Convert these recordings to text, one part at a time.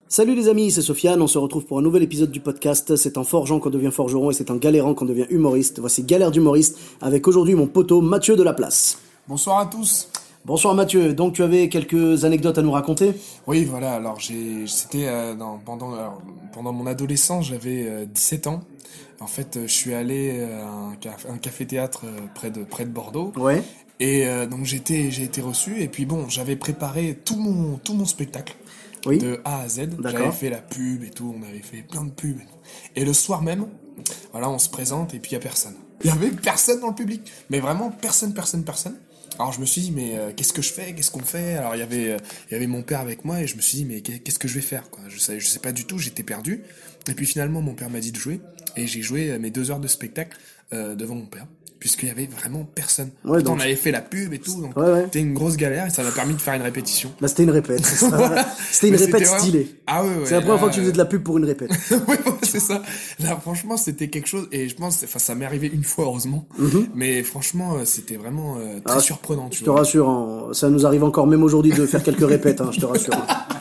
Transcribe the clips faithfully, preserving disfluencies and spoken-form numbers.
Salut les amis, c'est Sofiane, on se retrouve pour un nouvel épisode du podcast. C'est en forgeant qu'on devient forgeron et c'est en galérant qu'on devient humoriste. Voici Galère d'humoriste avec aujourd'hui mon poteau Mathieu de la Place. Bonsoir à tous. Bonsoir Mathieu, donc tu avais quelques anecdotes à nous raconter ? Oui, voilà, alors j'ai, c'était euh, dans, pendant, alors, pendant mon adolescence, j'avais euh, dix-sept ans. En fait, euh, je suis allé euh, à un, caf- un café-théâtre euh, près de, près de Bordeaux. Ouais. Et euh, donc j'étais, j'ai été reçu, et puis bon, j'avais préparé tout mon, tout mon spectacle. Oui. De A à Z. D'accord. J'avais fait la pub et tout, on avait fait plein de pubs. Et le soir même, voilà, on se présente et puis il y a personne. Il y avait personne dans le public. Mais vraiment personne, personne, personne. Alors je me suis dit, mais euh, qu'est-ce que je fais? Qu'est-ce qu'on fait? Alors il y avait, euh, il y avait mon père avec moi et je me suis dit, mais qu'est- qu'est-ce que je vais faire, quoi? Je sais, je sais pas du tout, j'étais perdu. Et puis finalement, mon père m'a dit de jouer. Et j'ai joué euh, mes deux heures de spectacle euh, devant mon père. Puisqu'il y avait vraiment personne. Ouais, Pourtant, donc- on avait fait la pub et tout, donc Ouais, ouais. c'était une grosse galère et ça m'a permis de faire une répétition. Bah c'était une répète, c'est ça. Voilà. C'était une Mais répète c'était vraiment- stylée. Ah ouais, ouais. C'est la première là, fois que tu faisais de la pub pour une répète. ouais, ouais, c'est ça. Là, franchement, c'était quelque chose, et je pense, enfin, ça m'est arrivé une fois, heureusement. Mais franchement, euh, c'était vraiment euh, très Ah, surprenant, tu Je te vois. rassure, hein, ça nous arrive encore même aujourd'hui de faire quelques répètes, hein, je te rassure.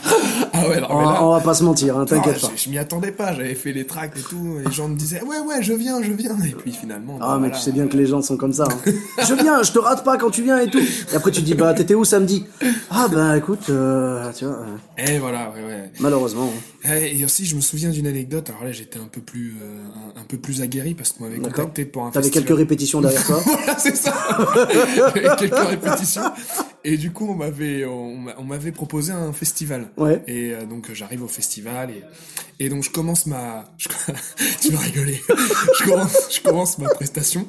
Ah ouais, non, On, mais là, on va pas se mentir, hein, non, t'inquiète je, pas. je m'y attendais pas, j'avais fait les tracts et tout, et les gens me disaient, ouais, ouais, je viens, je viens. Et puis finalement, Ah bah, mais voilà. tu sais bien que les gens sont comme ça. Hein. Je viens, je te rate pas quand tu viens et tout. Et après tu te dis bah t'étais où samedi? Ah bah écoute, euh, tu vois, euh, Et voilà, ouais, ouais. malheureusement. Et aussi, je me souviens d'une anecdote. Alors là, j'étais un peu plus, euh, un, un peu plus aguerri parce qu'on m'avait D'accord. contacté pour un T'avais festival. quelques répétitions derrière toi. Voilà, c'est ça. J'avais quelques répétitions. Et du coup, on m'avait, on, m'a- on m'avait proposé un festival. Ouais. Et euh, donc, j'arrive au festival et, et donc je commence ma, je- tu vas rigoler. je commence, je commence ma prestation.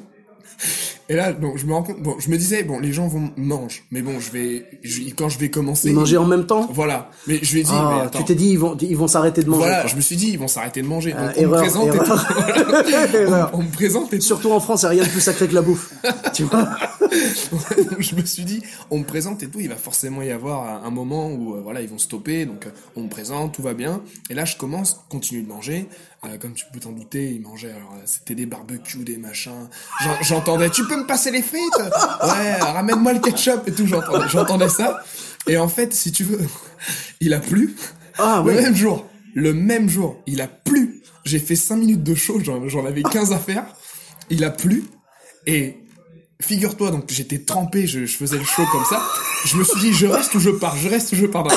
Et là, donc, je me rends compte, bon, je me disais, bon, les gens vont manger, mais bon, je vais, je- quand je vais commencer. Ils mangeaient en même temps. Voilà. Mais je lui ai dit, mais Ah, attends. tu t'es dit ils vont, ils vont s'arrêter de manger. Voilà, quoi. je me suis dit, ils vont s'arrêter de manger. Donc, Euh, on me erreur, présente erreur. et tout. Voilà. Erreur. on, on me présente et tout. Surtout en France, il y a rien de plus sacré que la bouffe. Tu vois. Donc, je me suis dit, on me présente et tout, il va forcément y avoir un, un moment où euh, voilà, ils vont stopper, donc euh, on me présente, tout va bien. Et là, je commence, continue de manger. Euh, comme tu peux t'en douter, ils mangeaient. Alors, euh, c'était des barbecues, des machins. J'en- J'entendais, tu peux me passer les frites? Ouais, ramène-moi le ketchup et tout. J'entendais, j'entendais ça. Et en fait, si tu veux, il a plu. Ah Le ouais. même jour, le même jour, il a plu. J'ai fait cinq minutes de show, j'en j'en avais quinze à faire. Il a plu. Et figure-toi, donc j'étais trempé, je, je faisais le show comme ça. Je me suis dit, je reste ou je pars, je reste ou je pars dans la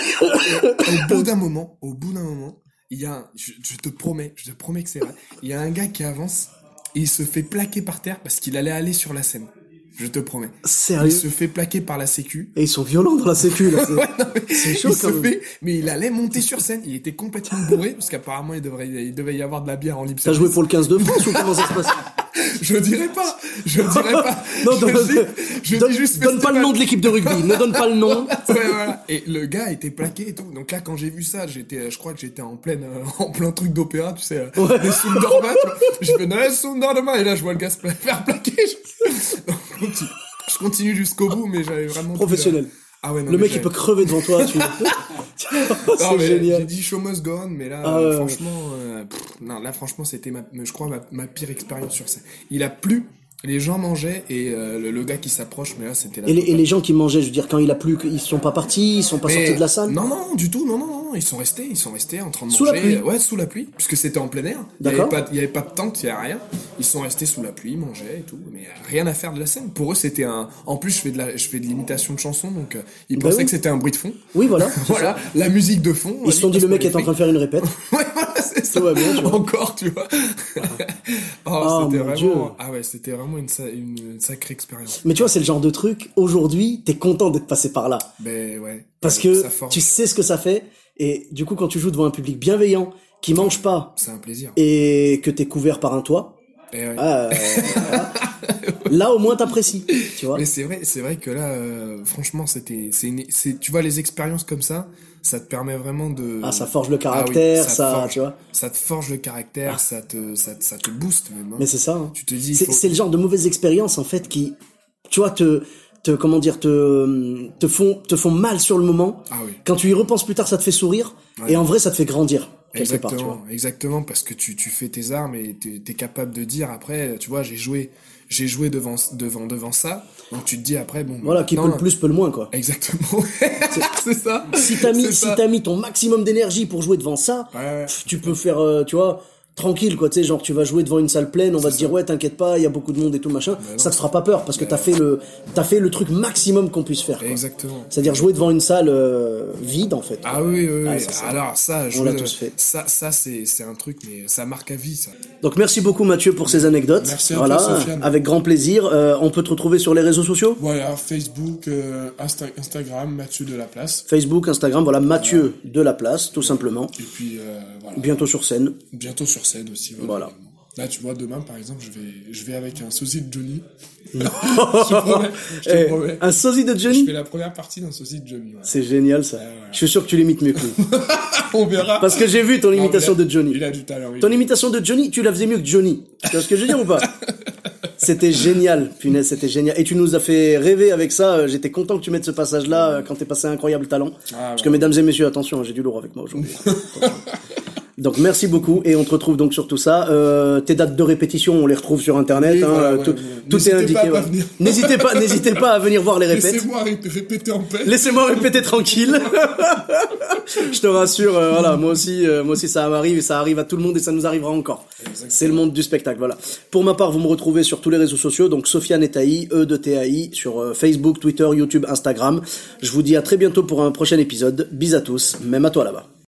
tête. Et au bout d'un moment, au bout d'un moment, il y a un, je, je te promets, je te promets que c'est vrai, il y a un gars qui avance et il se fait plaquer par terre parce qu'il allait aller sur la scène. Je te promets. Sérieux. Il se fait plaquer par la sécu. Et ils sont violents dans la sécu là. c'est- Ouais, non, mais C'est chaud, il quand se même. fait, mais il allait monter sur scène. Il était complètement bourré parce qu'apparemment il devrait, il devait y avoir de la bière en libre T'as service. joué pour le quinze de France ou comment ça se passe? Je dirais pas, je dirais pas. Non, je donne, dis, je donne- dis juste donne pas le festival. nom de l'équipe de rugby. Ne donne pas le nom. Ouais, voilà. Et le gars était plaqué et tout. Donc là, quand j'ai vu ça, j'étais, je crois que j'étais en pleine, euh, en plein truc d'opéra, tu sais, euh, Ouais. les Sundarma, tu vois. J'ai fait, non, Sundarma. Et là, je vois le gars se pla- faire plaquer. Je, Donc, je continue, je continue jusqu'au bout, mais j'avais vraiment... plus, Professionnel. euh, Ah ouais, non, Le mais mec il j'avais- peut crever devant toi. Tu... Non, C'est mais J'ai génial. dit show must go on, mais là, Ah euh, ouais, franchement, euh, pff, non, là, franchement, c'était ma, je crois, ma, ma pire expérience sur scène. Il a plu, les gens mangeaient, et euh, le, le gars qui s'approche, mais là, c'était la Et les, et totale. les gens qui mangeaient, je veux dire, quand il a plu, ils sont pas partis, ils sont pas Mais- sortis de la salle. Non, non, du tout, non, non, non, ils sont restés, ils sont restés en train de Sous la manger. pluie. Ouais, sous la pluie, puisque c'était en plein air. Il y avait D'accord. pas, il y avait pas de tente, il y avait rien. Ils sont restés sous la pluie, ils mangeaient et tout, mais euh, rien à faire de la scène. Pour eux, c'était un. En plus, je fais de la, je fais de l'imitation de chansons, donc euh, ils Bah pensaient oui. que c'était un bruit de fond. Oui, voilà. Voilà, la musique de fond. Ils se sont dit le mec est en train de faire une répète. Ouais, voilà, c'est ça. Tout va bien, tu vois. Encore, tu vois. oh, Ah, c'était mon vraiment. Dieu. Ah ouais, c'était vraiment une, sa- une sacrée expérience. Mais tu vois, c'est le genre de truc, aujourd'hui, t'es content d'être passé par là. Ben ouais. Parce Ouais, que ça forge. tu sais ce que ça fait. Et du coup, quand tu joues devant un public bienveillant, qui mange pas, C'est un plaisir. et que t'es couvert par un toit, Et ouais. ah, euh, là au moins t'apprécies, tu vois. Mais c'est vrai, c'est vrai que là, euh, franchement, c'était, c'est, une- c'est, tu vois, les expériences comme ça, ça te permet vraiment de. Ah, ça forge le Ah oui, caractère, te ça, forge- tu vois. Ça te forge le caractère, ça te, ça, te- ça te booste même. hein. Mais c'est ça. hein. Tu te dis. C'est faut- c'est le genre de mauvaises expériences en fait qui, tu vois, te, te comment dire, te, te font, te font mal sur le moment. Ah oui. Quand tu y repenses plus tard, ça te fait sourire. Ouais. Et en vrai, ça te fait grandir quelque part, tu vois. Exactement, exactement, parce que tu, tu fais tes armes et t'es, t'es capable de dire après, tu vois, j'ai joué, j'ai joué devant, devant, devant ça. Donc tu te dis après, bon. Voilà, qui peut le plus, peut le moins, quoi. Exactement. C'est ça. Si t'as mis, C'est si ça. t'as mis ton maximum d'énergie pour jouer devant ça, Ouais, ouais. pff, tu peux faire, euh, tu vois, tranquille, quoi, tu sais, genre, tu vas jouer devant une salle pleine, on va te ça. dire, ouais, t'inquiète pas, il y a beaucoup de monde et tout, machin. Ça te fera pas peur, parce que t'as fait le, t'as fait le truc maximum qu'on puisse faire, quoi. Exactement. C'est-à-dire jouer devant une salle, euh, vide, en fait. Ah oui, oui, oui. Ah, ça, ça. Alors ça, On jouer, l'a tous fait. ça, ça c'est, c'est un truc, mais ça marque à vie, ça. Donc, merci beaucoup, Mathieu, pour ces anecdotes. Merci à voilà, toi, Sofiane. avec grand plaisir. Euh, on peut te retrouver sur les réseaux sociaux? Voilà, Facebook, euh, Insta- Instagram, Mathieu de la Place. Facebook, Instagram, voilà, Mathieu de la Place, tout simplement. Et puis, euh, voilà. Bientôt sur scène. Bientôt sur scène aussi. Voilà. Là, tu vois, demain, par exemple, je vais, je vais avec un sosie de Johnny. je te promets, je te Eh, promets. un sosie de Je Johnny? fais la première partie d'un sosie de Johnny. Ouais. C'est génial, ça. voilà. Je suis sûr que tu l'imites mieux que lui. On verra. Parce que j'ai vu ton Non, imitation il a- de Johnny. Il a du talent. oui. Ton imitation de Johnny, tu la faisais mieux que Johnny. Tu vois ce que je veux dire ou pas? C'était génial, punaise, c'était génial. Et tu nous as fait rêver avec ça. euh, J'étais content que tu mettes ce passage-là euh, quand t'es passé un incroyable talent. Ah, Parce ouais. que mesdames et messieurs, attention, j'ai du lourd avec moi aujourd'hui. Attention. Donc merci beaucoup et on te retrouve donc sur tout ça. Euh, tes dates de répétition, on les retrouve sur internet. Oui, hein, voilà, euh, ouais, tout ouais. tout est N'hésitez indiqué. pas à pas ouais. venir. N'hésitez pas, n'hésitez pas à venir voir les répètes. Laissez-moi ré- répéter en paix. Laissez-moi répéter tranquille. Je te rassure, euh, voilà, moi aussi, euh, moi aussi ça m'arrive et ça arrive à tout le monde et ça nous arrivera encore. Exactement. C'est le monde du spectacle, voilà. Pour ma part, vous me retrouvez sur tous les réseaux sociaux, donc Sofiane et Taï, E de T A I, sur euh, Facebook, Twitter, YouTube, Instagram. Je vous dis à très bientôt pour un prochain épisode. Bis à tous, même à toi là-bas.